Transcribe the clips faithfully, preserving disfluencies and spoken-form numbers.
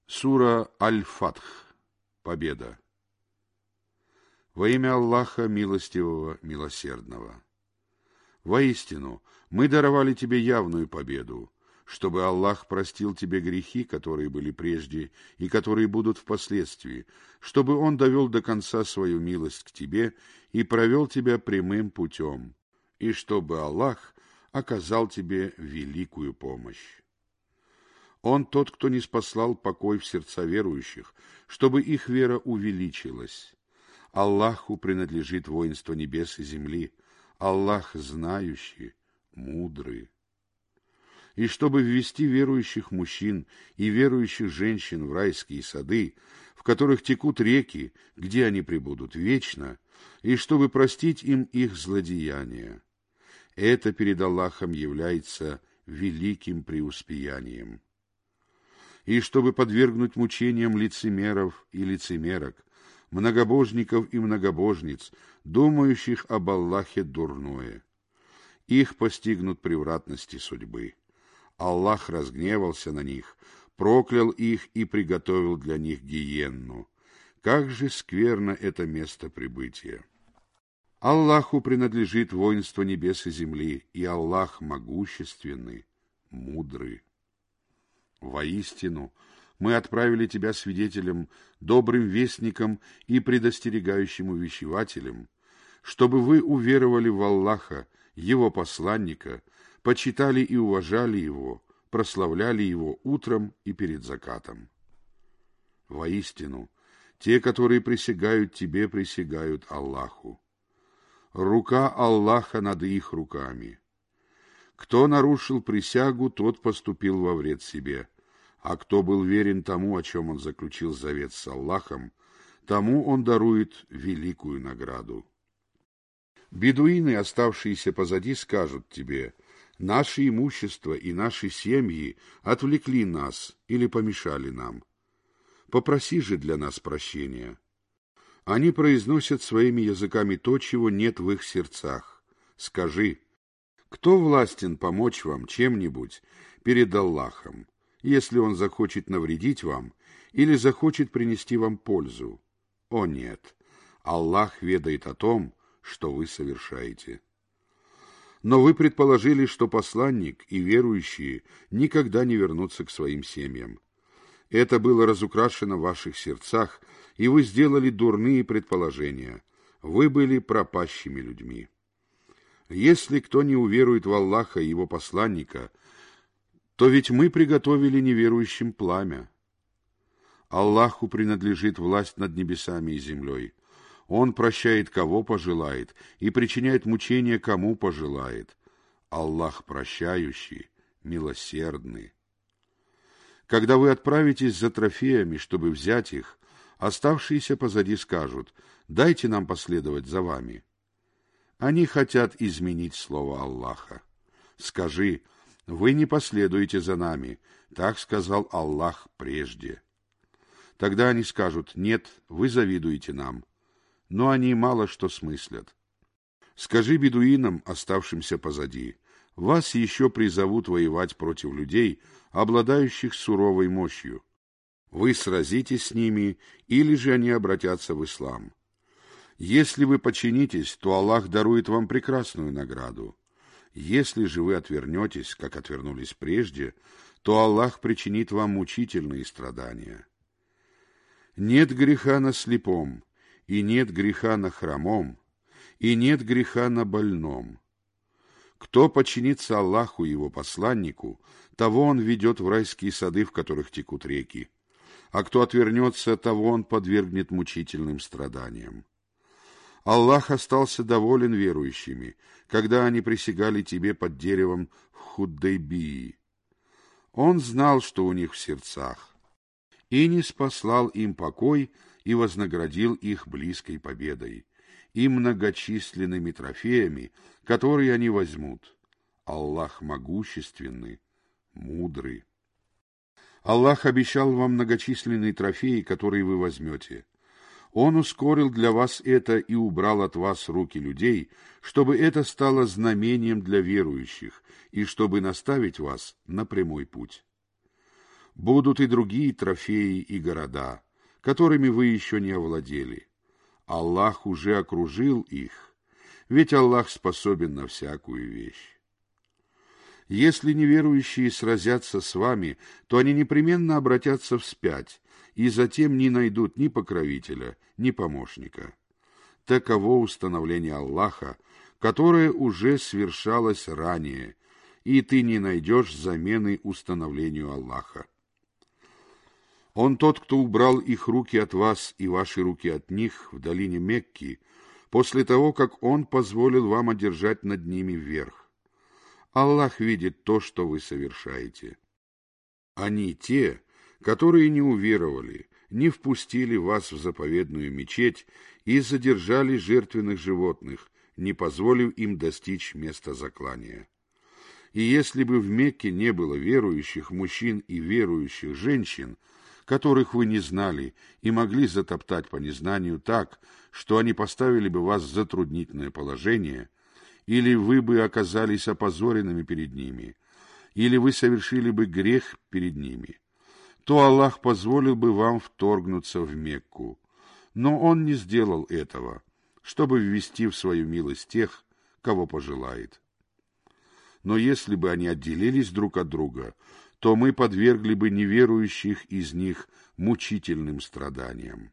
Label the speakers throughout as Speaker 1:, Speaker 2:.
Speaker 1: Сура Аль-Фатх. Победа. Во имя Аллаха Милостивого, Милосердного. Воистину, мы даровали тебе явную победу, чтобы Аллах простил тебе грехи, которые были прежде и которые будут впоследствии, чтобы Он довел до конца свою милость к тебе и провел тебя прямым путем, и чтобы Аллах оказал тебе великую помощь. Он тот, кто ниспослал покой в сердца верующих, чтобы их вера увеличилась. Аллаху принадлежит воинство небес и земли. Аллах знающий, мудрый. И чтобы ввести верующих мужчин и верующих женщин в райские сады, в которых текут реки, где они пребудут вечно, и чтобы простить им их злодеяния. Это перед Аллахом является великим преуспеянием. И чтобы подвергнуть мучениям лицемеров и лицемерок, многобожников и многобожниц, думающих об Аллахе дурное. Их постигнут превратности судьбы. Аллах разгневался на них, проклял их и приготовил для них гиенну. Как же скверно это место прибытия! Аллаху принадлежит воинство небес и земли, и Аллах могущественный, мудрый. Воистину, мы отправили тебя свидетелем, добрым вестником и предостерегающим увещевателем, чтобы вы уверовали в Аллаха, Его посланника, почитали и уважали Его, прославляли Его утром и перед закатом. Воистину, те, которые присягают тебе, присягают Аллаху. Рука Аллаха над их руками. Кто нарушил присягу, тот поступил во вред себе, а кто был верен тому, о чем он заключил завет с Аллахом, тому он дарует великую награду. Бедуины, оставшиеся позади, скажут тебе: «Наше имущество и наши семьи отвлекли нас или помешали нам. Попроси же для нас прощения». Они произносят своими языками то, чего нет в их сердцах. Скажи: кто властен помочь вам чем-нибудь перед Аллахом, если Он захочет навредить вам или захочет принести вам пользу? О нет, Аллах ведает о том, что вы совершаете. Но вы предположили, что посланник и верующие никогда не вернутся к своим семьям. Это было разукрашено в ваших сердцах, и вы сделали дурные предположения. Вы были пропащими людьми. Если кто не уверует в Аллаха и Его посланника, то ведь мы приготовили неверующим пламя. Аллаху принадлежит власть над небесами и землей. Он прощает, кого пожелает, и причиняет мучения, кому пожелает. Аллах прощающий, милосердный. Когда вы отправитесь за трофеями, чтобы взять их, оставшиеся позади скажут: «Дайте нам последовать за вами». Они хотят изменить слово Аллаха. Скажи: вы не последуете за нами, так сказал Аллах прежде. Тогда они скажут: нет, вы завидуете нам. Но они мало что смыслят. Скажи бедуинам, оставшимся позади: вас еще призовут воевать против людей, обладающих суровой мощью. Вы сразитесь с ними, или же они обратятся в ислам. Если вы подчинитесь, то Аллах дарует вам прекрасную награду. Если же вы отвернетесь, как отвернулись прежде, то Аллах причинит вам мучительные страдания. Нет греха на слепом, и нет греха на хромом, и нет греха на больном. Кто подчинится Аллаху и Его посланнику, того Он ведет в райские сады, в которых текут реки, а кто отвернется, того Он подвергнет мучительным страданиям. Аллах остался доволен верующими, когда они присягали тебе под деревом в Худайбии. Он знал, что у них в сердцах, и ниспослал им покой и вознаградил их близкой победой и многочисленными трофеями, которые они возьмут. Аллах могущественный, мудрый. Аллах обещал вам многочисленные трофеи, которые вы возьмете. Он ускорил для вас это и убрал от вас руки людей, чтобы это стало знамением для верующих и чтобы наставить вас на прямой путь. Будут и другие трофеи и города, которыми вы еще не овладели. Аллах уже окружил их, ведь Аллах способен на всякую вещь. Если неверующие сразятся с вами, то они непременно обратятся вспять, и затем не найдут ни покровителя, ни помощника. Таково установление Аллаха, которое уже свершалось ранее, и ты не найдешь замены установлению Аллаха. Он тот, кто убрал их руки от вас и ваши руки от них в долине Мекки, после того, как Он позволил вам одержать над ними верх. Аллах видит то, что вы совершаете. Они те, которые не уверовали, не впустили вас в заповедную мечеть и задержали жертвенных животных, не позволив им достичь места заклания. И если бы в Мекке не было верующих мужчин и верующих женщин, которых вы не знали и могли затоптать по незнанию так, что они поставили бы вас в затруднительное положение, или вы бы оказались опозоренными перед ними, или вы совершили бы грех перед ними, то Аллах позволил бы вам вторгнуться в Мекку. Но Он не сделал этого, чтобы ввести в свою милость тех, кого пожелает. Но если бы они отделились друг от друга, то мы подвергли бы неверующих из них мучительным страданиям.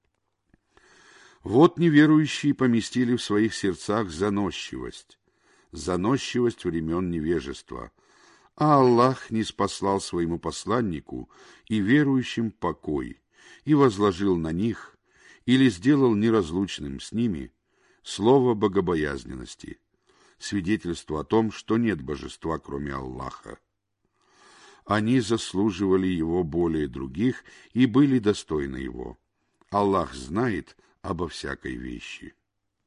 Speaker 1: Вот неверующие поместили в своих сердцах заносчивость, заносчивость времен невежества, а Аллах ниспослал своему посланнику и верующим покой, и возложил на них, или сделал неразлучным с ними, слово богобоязненности, свидетельство о том, что нет божества, кроме Аллаха. Они заслуживали его более других и были достойны его. Аллах знает обо всякой вещи.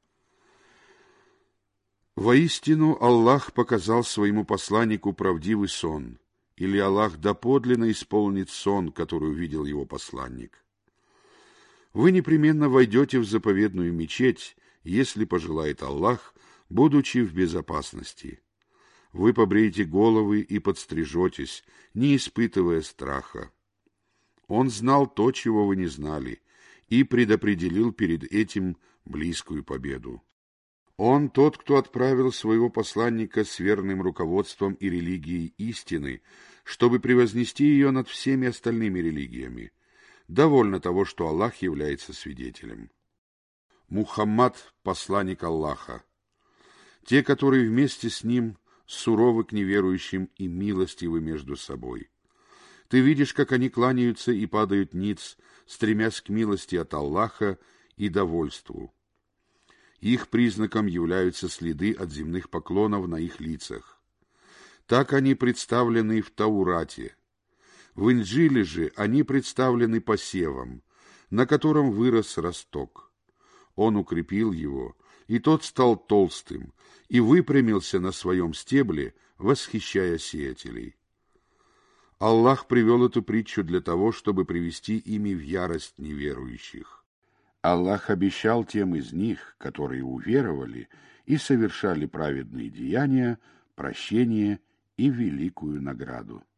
Speaker 1: Воистину, Аллах показал своему посланнику правдивый сон, или Аллах доподлинно исполнит сон, который увидел его посланник. Вы непременно войдете в заповедную мечеть, если пожелает Аллах, будучи в безопасности. Вы побреете головы и подстрижетесь, не испытывая страха. Он знал то, чего вы не знали, и предопределил перед этим близкую победу. Он тот, кто отправил своего посланника с верным руководством и религией истины, чтобы превознести ее над всеми остальными религиями. Довольно того, что Аллах является свидетелем. Мухаммад – посланник Аллаха. Те, которые вместе с ним суровы к неверующим и милостивы между собой. Ты видишь, как они кланяются и падают ниц, стремясь к милости от Аллаха и довольству. Их признаком являются следы от земных поклонов на их лицах. Так они представлены в Таурате. В Инджиле же они представлены посевом, на котором вырос росток. Он укрепил его, и тот стал толстым, и выпрямился на своем стебле, восхищая сеятелей. Аллах привел эту притчу для того, чтобы привести ими в ярость неверующих. Аллах обещал тем из них, которые уверовали и совершали праведные деяния, прощение и великую награду.